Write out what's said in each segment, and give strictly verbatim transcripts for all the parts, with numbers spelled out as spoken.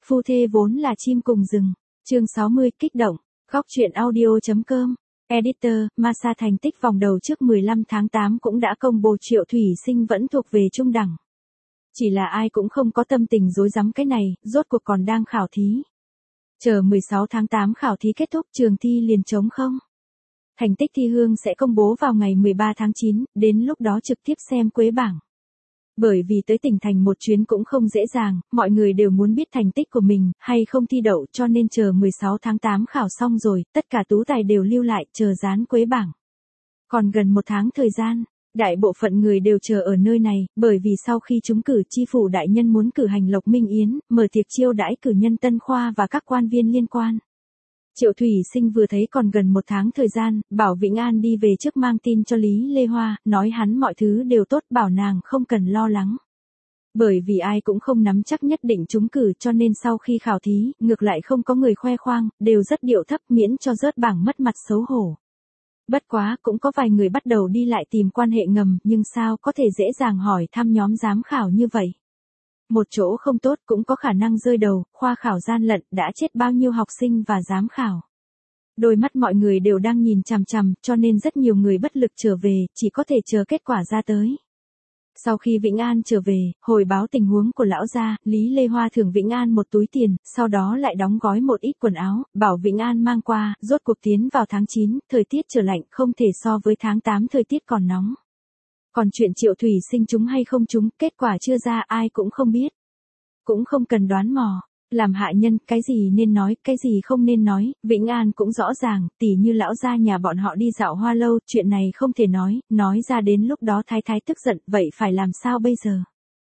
Phu thê vốn là chim cùng rừng. Chương sáu mươi, kích động. Góc truyện audio.com. Editor, Masa thành tích vòng đầu trước mười lăm tháng tám cũng đã công bố Triệu Thủy Sinh vẫn thuộc về trung đẳng. Chỉ là ai cũng không có tâm tình rối rắm cái này, rốt cuộc còn đang khảo thí. Chờ mười sáu tháng tám khảo thí kết thúc trường thi liền trống không. Thành tích thi hương sẽ công bố vào ngày mười ba tháng chín, đến lúc đó trực tiếp xem quế bảng. Bởi vì tới tỉnh thành một chuyến cũng không dễ dàng, mọi người đều muốn biết thành tích của mình, hay không thi đậu cho nên chờ mười sáu tháng tám khảo xong rồi, tất cả tú tài đều lưu lại chờ dán quế bảng. Còn gần một tháng thời gian, đại bộ phận người đều chờ ở nơi này, bởi vì sau khi trúng cử chi phủ đại nhân muốn cử hành Lộc Minh Yến, mở tiệc chiêu đãi cử nhân Tân Khoa và các quan viên liên quan. Triệu Thủy Sinh vừa thấy còn gần một tháng thời gian, bảo Vĩnh An đi về trước mang tin cho Lý Lê Hoa, nói hắn mọi thứ đều tốt, bảo nàng không cần lo lắng. Bởi vì ai cũng không nắm chắc nhất định trúng cử cho nên sau khi khảo thí, ngược lại không có người khoe khoang, đều rất điệu thấp miễn cho rớt bảng mất mặt xấu hổ. Bất quá cũng có vài người bắt đầu đi lại tìm quan hệ ngầm, nhưng sao có thể dễ dàng hỏi thăm nhóm giám khảo như vậy. Một chỗ không tốt cũng có khả năng rơi đầu, khoa khảo gian lận, đã chết bao nhiêu học sinh và giám khảo. Đôi mắt mọi người đều đang nhìn chằm chằm, cho nên rất nhiều người bất lực trở về, chỉ có thể chờ kết quả ra tới. Sau khi Vĩnh An trở về, hồi báo tình huống của lão gia, Lý Lê Hoa thưởng Vĩnh An một túi tiền, sau đó lại đóng gói một ít quần áo, bảo Vĩnh An mang qua, rốt cuộc tiến vào tháng chín, thời tiết trở lạnh không thể so với tháng tám thời tiết còn nóng. Còn chuyện Triệu Thủy Sinh trúng hay không trúng, kết quả chưa ra ai cũng không biết. Cũng không cần đoán mò, làm hạ nhân, cái gì nên nói, cái gì không nên nói, Vĩnh An cũng rõ ràng, tỉ như lão gia nhà bọn họ đi dạo hoa lâu, chuyện này không thể nói, nói ra đến lúc đó thái thái tức giận, vậy phải làm sao bây giờ?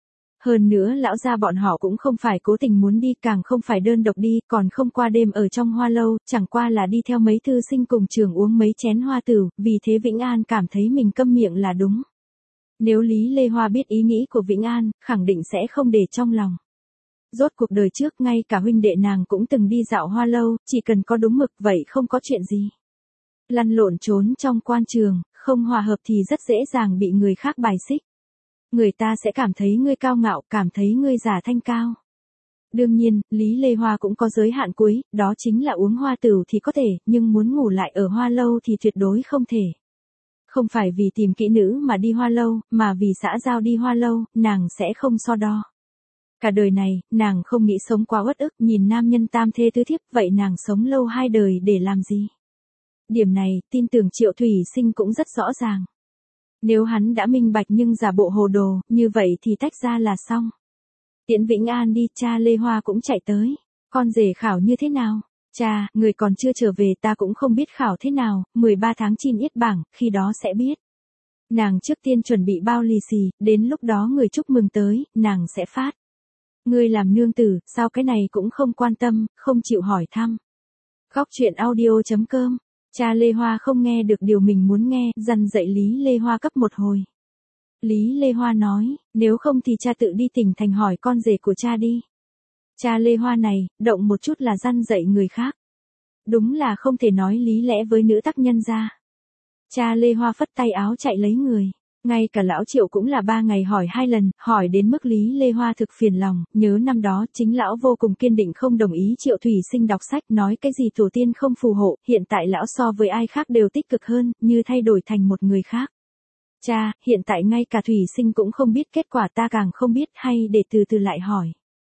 Hơn nữa lão gia bọn họ cũng không phải cố tình muốn đi, càng không phải đơn độc đi, còn không qua đêm ở trong hoa lâu, chẳng qua là đi theo mấy thư sinh cùng trường uống mấy chén hoa tửu, vì thế Vĩnh An cảm thấy mình câm miệng là đúng. Nếu Lý Lê Hoa biết ý nghĩ của Vĩnh An, khẳng định sẽ không để trong lòng. Rốt cuộc đời trước ngay cả huynh đệ nàng cũng từng đi dạo hoa lâu, chỉ cần có đúng mực vậy không có chuyện gì. Lăn lộn trốn trong quan trường, không hòa hợp thì rất dễ dàng bị người khác bài xích. Người ta sẽ cảm thấy ngươi cao ngạo, cảm thấy ngươi giả thanh cao. Đương nhiên, Lý Lê Hoa cũng có giới hạn cuối, đó chính là uống hoa tửu thì có thể, nhưng muốn ngủ lại ở hoa lâu thì tuyệt đối không thể. Không phải vì tìm kỹ nữ mà đi hoa lâu, mà vì xã giao đi hoa lâu, nàng sẽ không so đo. Cả đời này, nàng không nghĩ sống quá uất ức, nhìn nam nhân tam thê tứ thiếp, vậy nàng sống lâu hai đời để làm gì? Điểm này, tin tưởng Triệu Thủy Sinh cũng rất rõ ràng. Nếu hắn đã minh bạch nhưng giả bộ hồ đồ, như vậy thì tách ra là xong. Tiễn Vĩnh An đi, cha Lê Hoa cũng chạy tới. Con rể khảo như thế nào? Cha, người còn chưa trở về, ta cũng không biết khảo thế nào, mười ba tháng chín yết bảng, khi đó sẽ biết. Nàng trước tiên chuẩn bị bao lì xì, đến lúc đó người chúc mừng tới, nàng sẽ phát. Ngươi làm nương tử, sao cái này cũng không quan tâm, không chịu hỏi thăm. Góc truyện audio.com. Cha Lê Hoa không nghe được điều mình muốn nghe, dằn dạy Lý Lê Hoa cấp một hồi. Lý Lê Hoa nói, nếu không thì cha tự đi tỉnh thành hỏi con rể của cha đi. Cha Lê Hoa này, động một chút là dằn dạy người khác. Đúng là không thể nói lý lẽ với nữ tác nhân ra. Cha Lê Hoa phất tay áo chạy lấy người. Ngay cả lão Triệu cũng là ba ngày hỏi hai lần, hỏi đến mức Lý Lê Hoa thực phiền lòng, nhớ năm đó chính lão vô cùng kiên định không đồng ý Triệu Thủy Sinh đọc sách, nói cái gì tổ tiên không phù hộ, hiện tại lão so với ai khác đều tích cực hơn, như thay đổi thành một người khác. Cha, hiện tại ngay cả Thủy Sinh cũng không biết kết quả, ta càng không biết, hay để từ từ lại hỏi.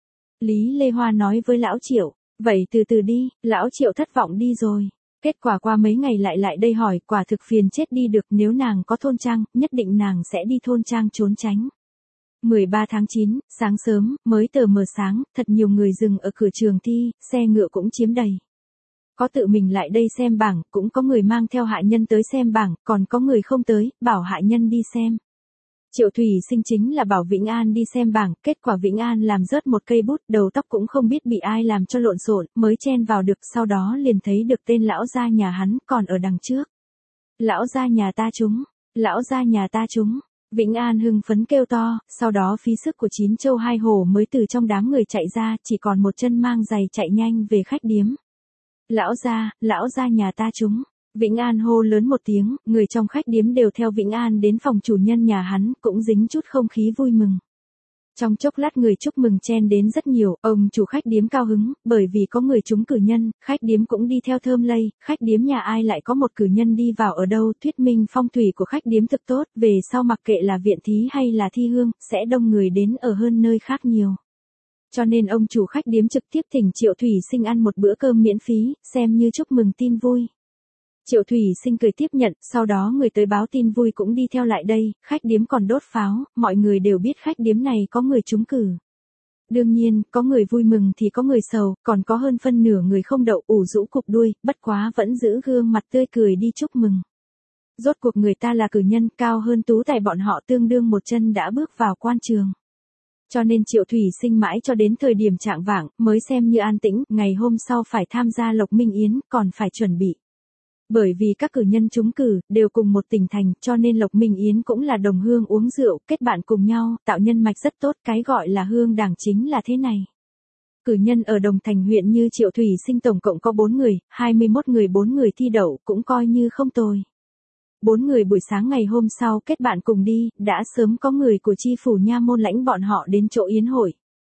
Lý Lê Hoa nói với lão Triệu, vậy từ từ đi, lão Triệu thất vọng đi rồi. Kết quả qua mấy ngày lại lại đây hỏi, quả thực phiền chết đi được, nếu nàng có thôn trang, nhất định nàng sẽ đi thôn trang trốn tránh. mười ba tháng chín, sáng sớm, mới tờ mờ sáng, thật nhiều người dừng ở cửa trường thi, xe ngựa cũng chiếm đầy. Có tự mình lại đây xem bảng, cũng có người mang theo hạ nhân tới xem bảng, còn có người không tới, bảo hạ nhân đi xem. Triệu Thủy Sinh chính là bảo Vĩnh An đi xem bảng, kết quả Vĩnh An làm rớt một cây bút, đầu tóc cũng không biết bị ai làm cho lộn xộn, mới chen vào được, sau đó liền thấy được tên lão gia nhà hắn, còn ở đằng trước. Lão gia nhà ta trúng, lão gia nhà ta trúng. Vĩnh An hưng phấn kêu to, sau đó phí sức của chín châu hai hổ mới từ trong đám người chạy ra, chỉ còn một chân mang giày chạy nhanh về khách điếm. Lão gia, lão gia nhà ta trúng. Vĩnh An hô lớn một tiếng, người trong khách điếm đều theo Vĩnh An đến phòng chủ nhân nhà hắn, cũng dính chút không khí vui mừng. Trong chốc lát người chúc mừng chen đến rất nhiều, ông chủ khách điếm cao hứng, bởi vì có người trúng cử nhân, khách điếm cũng đi theo thơm lây, khách điếm nhà ai lại có một cử nhân đi vào ở đâu, thuyết minh phong thủy của khách điếm thực tốt, về sau mặc kệ là viện thí hay là thi hương, sẽ đông người đến ở hơn nơi khác nhiều. Cho nên ông chủ khách điếm trực tiếp thỉnh Triệu Thủy Sinh ăn một bữa cơm miễn phí, xem như chúc mừng tin vui. Triệu Thủy Sinh cười tiếp nhận, sau đó người tới báo tin vui cũng đi theo lại đây, khách điếm còn đốt pháo, mọi người đều biết khách điếm này có người trúng cử. Đương nhiên, có người vui mừng thì có người sầu, còn có hơn phân nửa người không đậu ủ rũ cụp đuôi, bất quá vẫn giữ gương mặt tươi cười đi chúc mừng. Rốt cuộc người ta là cử nhân cao hơn Tú Tài bọn họ tương đương một chân đã bước vào quan trường. Cho nên Triệu Thủy Sinh mãi cho đến thời điểm trạng vạng mới xem như an tĩnh, ngày hôm sau phải tham gia Lộc Minh Yến, còn phải chuẩn bị. Bởi vì các cử nhân trúng cử, đều cùng một tỉnh thành, cho nên Lộc Minh Yến cũng là đồng hương uống rượu, kết bạn cùng nhau, tạo nhân mạch rất tốt, cái gọi là hương đảng chính là thế này. Cử nhân ở Đồng Thành huyện như Triệu Thủy Sinh tổng cộng có bốn người, hai mươi mốt người bốn người thi đậu, cũng coi như không tồi. Bốn người buổi sáng ngày hôm sau kết bạn cùng đi, đã sớm có người của chi phủ nha môn lãnh bọn họ đến chỗ yến hội.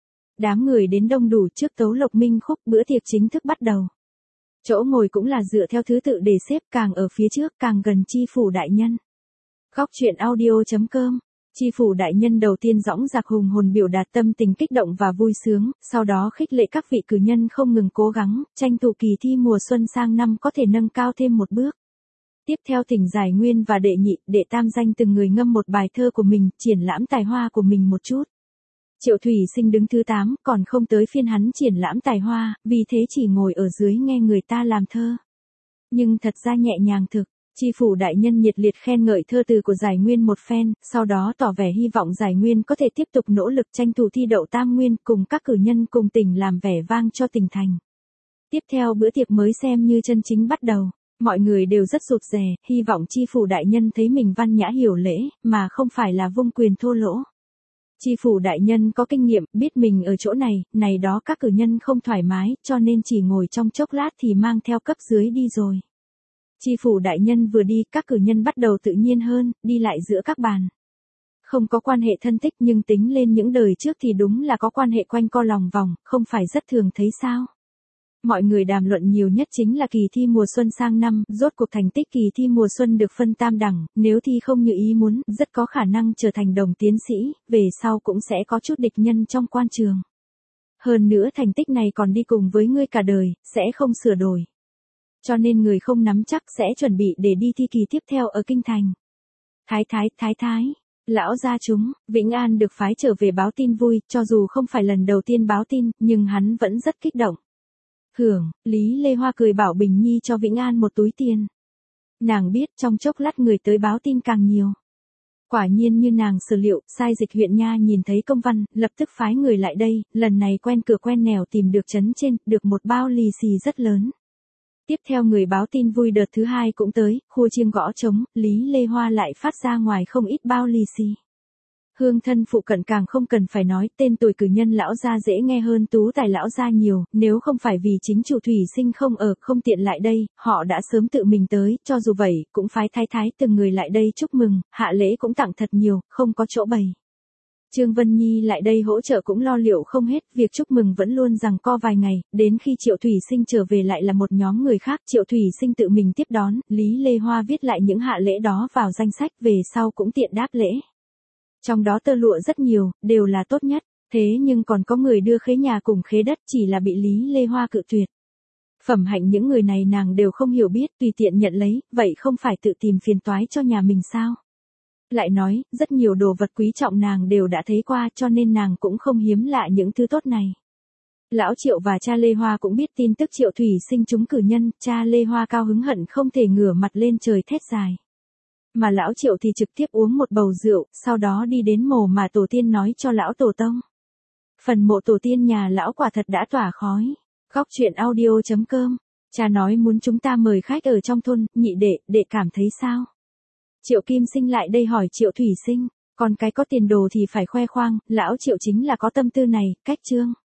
Đám người đến đông đủ trước tấu Lộc Minh khúc, bữa tiệc chính thức bắt đầu. Chỗ ngồi cũng là dựa theo thứ tự để xếp, càng ở phía trước càng gần chi phủ đại nhân. Góc truyện audio chấm com. Chi phủ đại nhân đầu tiên dõng dạc hùng hồn biểu đạt tâm tình kích động và vui sướng, sau đó khích lệ các vị cử nhân không ngừng cố gắng, tranh thủ kỳ thi mùa xuân sang năm có thể nâng cao thêm một bước. Tiếp theo thỉnh giải nguyên và đệ nhị, đệ tam danh từng người ngâm một bài thơ của mình, triển lãm tài hoa của mình một chút. Triệu Thủy Sinh đứng thứ tám, còn không tới phiên hắn triển lãm tài hoa, vì thế chỉ ngồi ở dưới nghe người ta làm thơ. Nhưng thật ra nhẹ nhàng thực, chi phủ đại nhân nhiệt liệt khen ngợi thơ từ của giải nguyên một phen, sau đó tỏ vẻ hy vọng giải nguyên có thể tiếp tục nỗ lực tranh thủ thi đậu tam nguyên, cùng các cử nhân cùng tỉnh làm vẻ vang cho tỉnh thành. Tiếp theo bữa tiệc mới xem như chân chính bắt đầu. Mọi người đều rất rụt rè, hy vọng chi phủ đại nhân thấy mình văn nhã hiểu lễ, mà không phải là vung quyền thô lỗ. Chi phủ đại nhân có kinh nghiệm, biết mình ở chỗ này, này đó các cử nhân không thoải mái, cho nên chỉ ngồi trong chốc lát thì mang theo cấp dưới đi rồi. Chi phủ đại nhân vừa đi, các cử nhân bắt đầu tự nhiên hơn, đi lại giữa các bàn. Không có quan hệ thân thích nhưng tính lên những đời trước thì đúng là có quan hệ quanh co lòng vòng, không phải rất thường thấy sao. Mọi người đàm luận nhiều nhất chính là kỳ thi mùa xuân sang năm, rốt cuộc thành tích kỳ thi mùa xuân được phân tam đẳng, nếu thi không như ý muốn, rất có khả năng trở thành đồng tiến sĩ, về sau cũng sẽ có chút địch nhân trong quan trường. Hơn nữa thành tích này còn đi cùng với ngươi cả đời, sẽ không sửa đổi. Cho nên người không nắm chắc sẽ chuẩn bị để đi thi kỳ tiếp theo ở Kinh Thành. Thái thái, thái thái. Lão gia chúng, Vĩnh An được phái trở về báo tin vui, cho dù không phải lần đầu tiên báo tin, nhưng hắn vẫn rất kích động. Hưởng, Lý Lê Hoa cười bảo Bình Nhi cho Vĩnh An một túi tiền. Nàng biết trong chốc lát người tới báo tin càng nhiều. Quả nhiên như nàng sở liệu, sai dịch huyện nha nhìn thấy công văn, lập tức phái người lại đây, lần này quen cửa quen nẻo tìm được trấn trên, được một bao lì xì rất lớn. Tiếp theo người báo tin vui đợt thứ hai cũng tới, khua chiêng gõ trống, Lý Lê Hoa lại phát ra ngoài không ít bao lì xì. Hương thân phụ cận càng không cần phải nói, tên tuổi cử nhân lão gia dễ nghe hơn Tú Tài lão gia nhiều, nếu không phải vì chính chủ Thủy Sinh không ở, không tiện lại đây, họ đã sớm tự mình tới, cho dù vậy, cũng phái thái thái từng người lại đây chúc mừng, hạ lễ cũng tặng thật nhiều, không có chỗ bày. Trương Vân Nhi lại đây hỗ trợ cũng lo liệu không hết, việc chúc mừng vẫn luôn giằng co vài ngày, đến khi Triệu Thủy Sinh trở về lại là một nhóm người khác, Triệu Thủy Sinh tự mình tiếp đón, Lý Lê Hoa viết lại những hạ lễ đó vào danh sách, về sau cũng tiện đáp lễ. Trong đó tơ lụa rất nhiều, đều là tốt nhất, thế nhưng còn có người đưa khế nhà cùng khế đất chỉ là bị Lý Lê Hoa cự tuyệt. Phẩm hạnh những người này nàng đều không hiểu biết, tùy tiện nhận lấy, vậy không phải tự tìm phiền toái cho nhà mình sao? Lại nói, rất nhiều đồ vật quý trọng nàng đều đã thấy qua cho nên nàng cũng không hiếm lạ những thứ tốt này. Lão Triệu và cha Lê Hoa cũng biết tin tức Triệu Thủy Sinh trúng cử nhân, cha Lê Hoa cao hứng hận không thể ngửa mặt lên trời thét dài. Mà lão Triệu thì trực tiếp uống một bầu rượu, sau đó đi đến mồ mà tổ tiên nói cho lão tổ tông. Phần mộ tổ tiên nhà lão quả thật đã tỏa khói. Góc truyện audio chấm com. Cha nói muốn chúng ta mời khách ở trong thôn, nhị đệ, đệ cảm thấy sao? Triệu Kim Sinh lại đây hỏi Triệu Thủy Sinh, còn cái có tiền đồ thì phải khoe khoang, lão Triệu chính là có tâm tư này, cách trương.